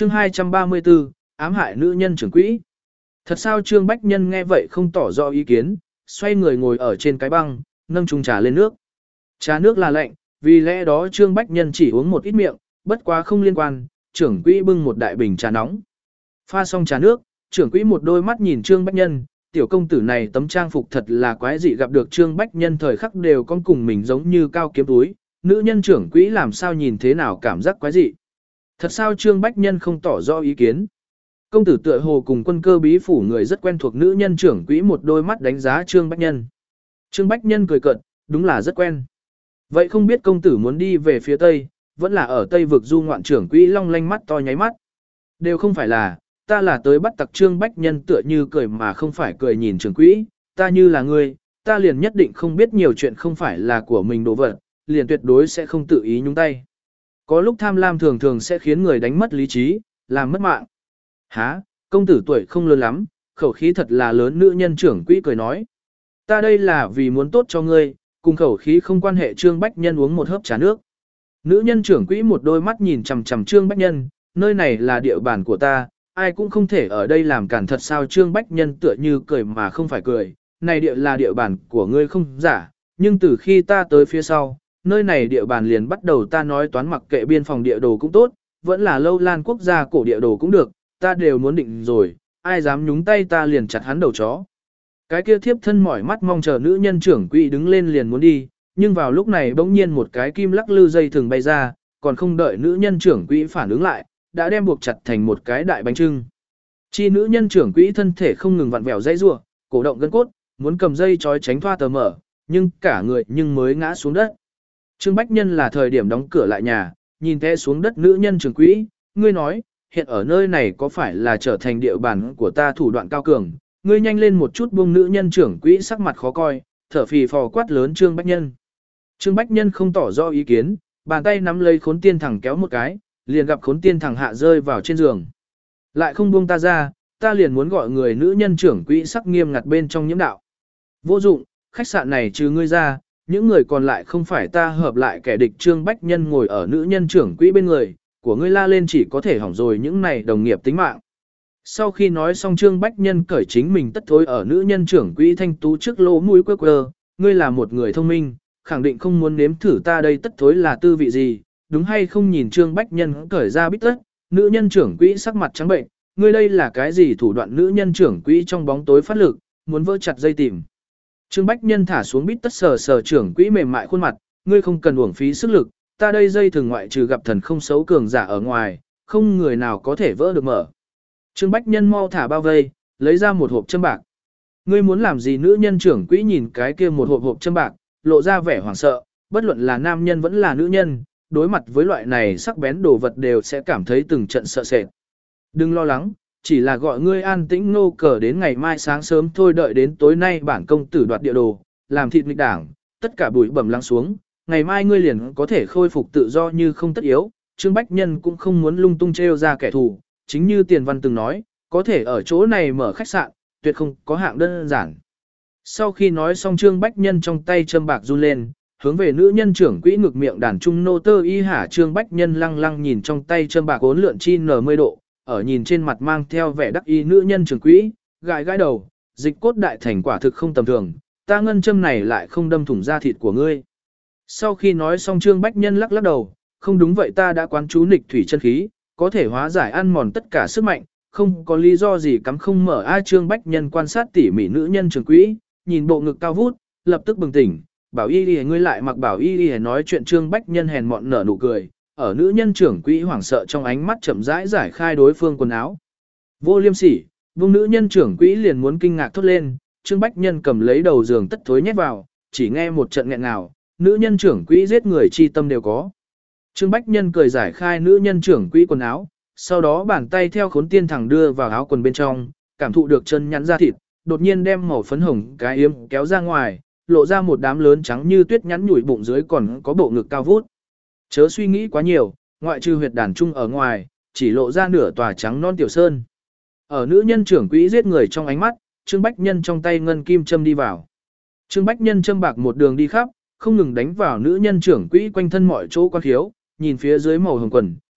Chương 234, ám hại nữ nhân trưởng quỹ. Thật sao Trương Bách Nhân nghe vậy không tỏ rõ ý kiến, xoay người ngồi ở trên cái băng, nâng chung trà lên nước. Trà nước là lạnh, vì lẽ đó Trương Bách Nhân chỉ uống một ít miệng, bất quá không liên quan, trưởng quỹ bưng một đại bình trà nóng. Pha xong trà nước, trưởng quỹ một đôi mắt nhìn Trương Bách Nhân, tiểu công tử này tấm trang phục thật là quái dị, gặp được Trương Bách Nhân thời khắc đều con cùng mình giống như cao kiếm túi, nữ nhân trưởng quỹ làm sao nhìn thế nào cảm giác quái dị. Thật sao Trương Bách Nhân không tỏ rõ ý kiến. Công tử tựa hồ cùng Quân Cơ bí phủ người rất quen thuộc, nữ nhân trưởng quỹ một đôi mắt đánh giá Trương Bách Nhân. Trương Bách Nhân cười cợt, đúng là rất quen. Vậy không biết công tử muốn đi về phía Tây, vẫn là ở Tây vực du ngoạn, trưởng quỹ long lanh mắt to nháy mắt. Đều không phải là, ta là tới bắt tặc. Trương Bách Nhân tựa như cười mà không phải cười nhìn trưởng quỹ, ta như là ngươi, ta liền nhất định không biết nhiều chuyện không phải là của mình đồ vật, liền tuyệt đối sẽ không tự ý nhúng tay. Có lúc tham lam thường thường sẽ khiến người đánh mất lý trí, làm mất mạng. Hả, công tử tuổi không lớn lắm, khẩu khí thật là lớn, nữ nhân trưởng quỹ cười nói. Ta đây là vì muốn tốt cho ngươi, cùng khẩu khí không quan hệ. Trương Bách Nhân uống một hớp trà nước. Nữ nhân trưởng quỹ một đôi mắt nhìn chằm chằm Trương Bách Nhân, nơi này là địa bàn của ta, ai cũng không thể ở đây làm cản. Thật sao Trương Bách Nhân tựa như cười mà không phải cười, này địa là địa bàn của ngươi không giả, nhưng từ khi ta tới phía sau, nơi này địa bàn liền bắt đầu ta nói toán, mặc kệ biên phòng địa đồ cũng tốt, vẫn là Lâu Lan quốc gia cổ địa đồ cũng được, ta đều muốn định rồi, ai dám nhúng tay ta liền chặt hắn đầu chó. Cái kia thiếp thân mỏi mắt mong chờ nữ nhân trưởng quỹ đứng lên liền muốn đi, nhưng vào lúc này bỗng nhiên một cái kim lắc lư dây thừng bay ra, còn không đợi nữ nhân trưởng quỹ phản ứng lại, đã đem buộc chặt thành một cái đại bánh trưng. Chi nữ nhân trưởng quỹ thân thể không ngừng vặn vẹo dây rủa, cổ động gân cốt, muốn cầm dây trói tránh thoát tờ mở, nhưng cả người mới ngã xuống đất. Trương Bách Nhân là thời điểm đóng cửa lại nhà, nhìn té xuống đất nữ nhân trưởng quỹ, ngươi nói, hiện ở nơi này có phải là trở thành địa bàn của ta, thủ đoạn cao cường, ngươi nhanh lên một chút buông. Nữ nhân trưởng quỹ sắc mặt khó coi, thở phì phò quát lớn Trương Bách Nhân. Trương Bách Nhân không tỏ rõ ý kiến, bàn tay nắm lấy Khốn Tiên Thẳng kéo một cái, liền gặp Khốn Tiên Thẳng hạ rơi vào trên giường. Lại không buông ta ra, ta liền muốn gọi người. Nữ nhân trưởng quỹ sắc nghiêm ngặt bên trong nhiễm đạo. Vô dụng, khách sạn này trừ ngươi ra, những người còn lại không phải ta hợp lại kẻ địch. Trương Bách Nhân ngồi ở nữ nhân trưởng quỹ bên người, của ngươi la lên chỉ có thể hỏng rồi những này đồng nghiệp tính mạng. Sau khi nói xong Trương Bách Nhân cởi chính mình tất thối ở nữ nhân trưởng quỹ thanh tú trước lỗ mũi quơ quơ, ngươi là một người thông minh, khẳng định không muốn nếm thử ta đây tất thối là tư vị gì, đúng hay không? Nhìn Trương Bách Nhân cởi ra bít tất, nữ nhân trưởng quỹ sắc mặt trắng bệnh, ngươi đây là cái gì thủ đoạn? Nữ nhân trưởng quỹ trong bóng tối phát lực, muốn vỡ chặt dây tìm. Trương Bách Nhân thả xuống bít tất, sờ sờ trưởng quỹ mềm mại khuôn mặt, ngươi không cần uổng phí sức lực, ta đây dây thường ngoại trừ gặp thần không xấu cường giả ở ngoài, không người nào có thể vỡ được mở. Trương Bách Nhân mau thả bao vây, lấy ra một hộp châm bạc. Ngươi muốn làm gì? Nữ nhân trưởng quỹ nhìn cái kia một hộp châm bạc, lộ ra vẻ hoảng sợ, bất luận là nam nhân vẫn là nữ nhân, đối mặt với loại này sắc bén đồ vật đều sẽ cảm thấy từng trận sợ sệt. Đừng lo lắng, chỉ là gọi ngươi an tĩnh nô cờ đến ngày mai sáng sớm thôi, đợi đến tối nay bản công tử đoạt địa đồ, làm thịt nghịch đảng, tất cả bụi bẩm lắng xuống, ngày mai ngươi liền có thể khôi phục tự do như không tất yếu. Trương Bách Nhân cũng không muốn lung tung trêu ra kẻ thù, chính như Tiền Văn từng nói, có thể ở chỗ này mở khách sạn, tuyệt không có hạng đơn giản. Sau khi nói xong Trương Bách Nhân trong tay châm bạc run lên, hướng về nữ nhân trưởng quỹ ngực miệng đàn trung nô tơ y hả. Trương Bách Nhân lăng lăng nhìn trong tay châm bạc uốn lượn chi 90 độ, ở nhìn trên mặt mang theo vẻ đắc ý nữ nhân trưởng quỹ, gãi gãi đầu, dịch cốt đại thành quả thực không tầm thường, ta ngân châm này lại không đâm thủng da thịt của ngươi. Sau khi nói xong Trương Bách Nhân lắc lắc đầu, không đúng vậy, ta đã quán chú nghịch thủy chân khí, có thể hóa giải ăn mòn tất cả sức mạnh, không có lý do gì cắm không mở. Ai? Trương Bách Nhân quan sát tỉ mỉ nữ nhân trưởng quỹ, nhìn bộ ngực cao vút, lập tức bừng tỉnh, bảo y đi ngươi lại mặc bảo y đi nói chuyện. Trương Bách Nhân hèn mọn nở nụ cười, ở nữ nhân trưởng quỹ hoảng sợ trong ánh mắt chậm rãi giải khai đối phương quần áo. Vô liêm sỉ, vùng nữ nhân trưởng quỹ liền muốn kinh ngạc thốt lên, Trương Bách Nhân cầm lấy đầu giường tất thối nhét vào, chỉ nghe một trận nghẹn ngào, nữ nhân trưởng quỹ giết người chi tâm đều có. Trương Bách Nhân cười giải khai nữ nhân trưởng quỹ quần áo, sau đó bàn tay theo Khốn Tiên Thẳng đưa vào áo quần bên trong, cảm thụ được chân nhắn da thịt, đột nhiên đem màu phấn hồng cái yếm kéo ra ngoài, lộ ra một đám lớn trắng như tuyết nhắn nhủi bụng dưới còn có bộ ngực cao vút. Chớ suy nghĩ quá nhiều, ngoại trừ huyệt đàn trung ở ngoài, chỉ lộ ra nửa tòa trắng non tiểu sơn. Ở nữ nhân trưởng quỹ giết người trong ánh mắt, Trương Bách Nhân trong tay ngân kim châm đi vào. Trương Bách Nhân châm bạc một đường đi khắp, không ngừng đánh vào nữ nhân trưởng quỹ quanh thân mọi chỗ quan khiếu, nhìn phía dưới màu hồng quần,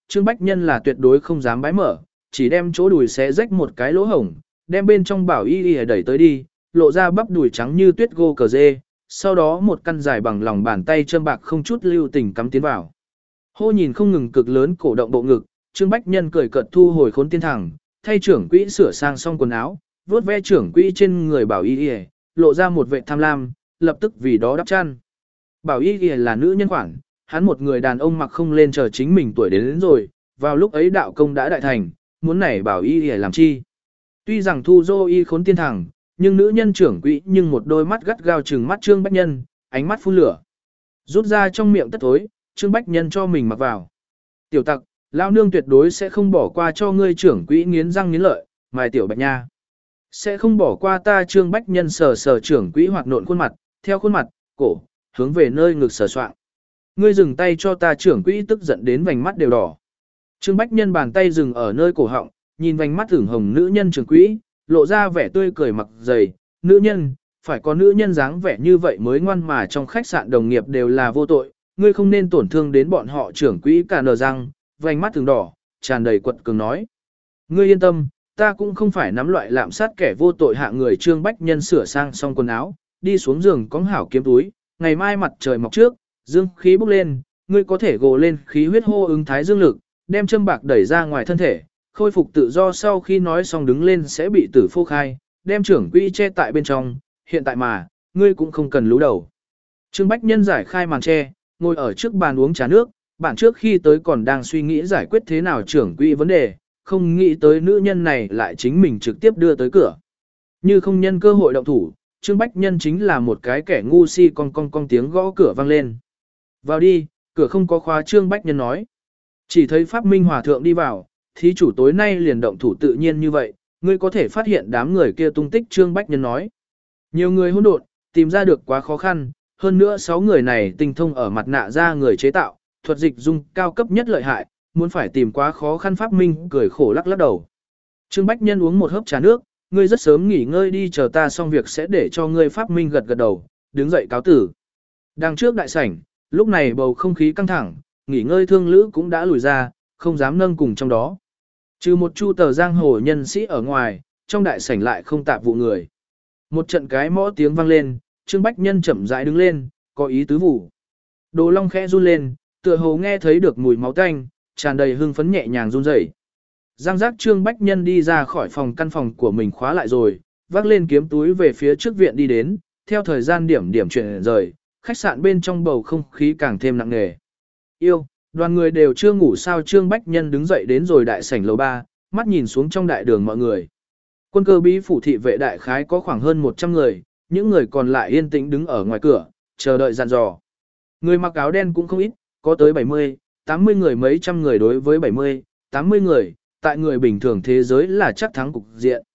Trương Bách Nhân là tuyệt đối không dám bái mở, chỉ đem chỗ đùi xé rách một cái lỗ hổng, đem bên trong bảo y đẩy tới đi, lộ ra bắp đùi trắng như tuyết gô cờ dê, sau đó một căn dài bằng lòng bàn tay châm bạc không chút lưu tình cắm tiến vào. Hô nhìn không ngừng cực lớn cổ động bộ ngực, Trương Bách Nhân cười cợt thu hồi khốn tiên thẳng, thay trưởng quỹ sửa sang xong quần áo, vuốt ve trưởng quỹ trên người bảo y lộ ra một vệ tham lam, lập tức vì đó đắp chăn. Bảo y là nữ nhân khoản, hắn một người đàn ông mặc không lên chờ chính mình tuổi đến rồi, vào lúc ấy đạo công đã đại thành, muốn nảy bảo y làm chi. Tuy rằng thu dô y khốn tiên thẳng, nhưng nữ nhân trưởng quỹ nhưng một đôi mắt gắt gao trừng mắt Trương Bách Nhân, ánh mắt phun lửa. Rút ra trong miệng tất thối, Trương Bách Nhân cho mình mặc vào. Tiểu tặc, lao nương tuyệt đối sẽ không bỏ qua cho ngươi trưởng quỹ nghiến răng nghiến lợi, mài tiểu bạch nha. Sẽ không bỏ qua ta. Trương Bách Nhân sờ sờ trưởng quỹ hoạt nộn khuôn mặt, theo khuôn mặt, cổ, hướng về nơi ngực sờ soạng. Ngươi dừng tay cho ta. Trưởng quỹ tức giận đến vành mắt đều đỏ. Trương Bách Nhân bàn tay dừng ở nơi cổ họng, nhìn vành mắt ửng hồng nữ nhân trưởng quỹ, lộ ra vẻ tươi cười mặc dày. Nữ nhân, phải có nữ nhân dáng vẻ như vậy mới ngoan, mà trong khách sạn đồng nghiệp đều là vô tội, ngươi không nên tổn thương đến bọn họ. Trưởng quỹ cả nở răng, vành mắt từng đỏ, tràn đầy quật cường nói. Ngươi yên tâm, ta cũng không phải nắm loại lạm sát kẻ vô tội hạ người. Trương Bách Nhân sửa sang xong quần áo, đi xuống giường cõng hảo kiếm túi, ngày mai mặt trời mọc trước, dương khí bốc lên, ngươi có thể gồ lên khí huyết hô ứng thái dương lực, đem châm bạc đẩy ra ngoài thân thể, khôi phục tự do. Sau khi nói xong đứng lên sẽ bị tử phô khai, đem trưởng quỹ che tại bên trong, hiện tại mà, ngươi cũng không cần lú đầu. Trương Bách Nhân giải khai màn che, ngồi ở trước bàn uống trà nước, bạn trước khi tới còn đang suy nghĩ giải quyết thế nào trưởng quỹ vấn đề, không nghĩ tới nữ nhân này lại chính mình trực tiếp đưa tới cửa. Như không nhân cơ hội động thủ, Trương Bách Nhân chính là một cái kẻ ngu si. Con tiếng gõ cửa vang lên. Vào đi, cửa không có khóa. Trương Bách Nhân nói. Chỉ thấy Pháp Minh Hòa Thượng đi vào, thí chủ tối nay liền động thủ tự nhiên như vậy, ngươi có thể phát hiện đám người kia tung tích. Trương Bách Nhân nói. Nhiều người hỗn độn, tìm ra được quá khó khăn, hơn nữa 6 người này tinh thông ở mặt nạ ra người chế tạo, thuật dịch dung cao cấp nhất lợi hại, muốn phải tìm quá khó khăn. Pháp Minh cười khổ lắc lắc đầu. Trương Bách Nhân uống một hớp trà nước, ngươi rất sớm nghỉ ngơi đi, chờ ta xong việc sẽ để cho ngươi. Pháp Minh gật gật đầu, đứng dậy cáo tử. Đằng trước đại sảnh, lúc này bầu không khí căng thẳng, nghỉ ngơi thương lữ cũng đã lùi ra, không dám nâng cùng trong đó. Trừ một chu tờ giang hồ nhân sĩ ở ngoài, trong đại sảnh lại không tạp vụ người. Một trận cái mõ tiếng vang lên, Trương Bách Nhân chậm rãi đứng lên, có ý tứ vụ. Đồ Long khẽ run lên, tựa hồ nghe thấy được mùi máu tanh, tràn đầy hưng phấn nhẹ nhàng run rẩy. Giang giác. Trương Bách Nhân đi ra khỏi căn phòng của mình khóa lại rồi, vác lên kiếm túi về phía trước viện đi đến, theo thời gian điểm chuyển rời, khách sạn bên trong bầu không khí càng thêm nặng nề. Yêu, đoàn người đều chưa ngủ sao? Trương Bách Nhân đứng dậy đến rồi đại sảnh lầu 3, mắt nhìn xuống trong đại đường mọi người. Quân cơ bí phủ thị vệ đại khái có khoảng hơn 100 người, những người còn lại yên tĩnh đứng ở ngoài cửa, chờ đợi dặn dò. Người mặc áo đen cũng không ít, có tới 70, 80 người, mấy trăm người đối với 70, 80 người, tại người bình thường thế giới là chắc thắng cục diện.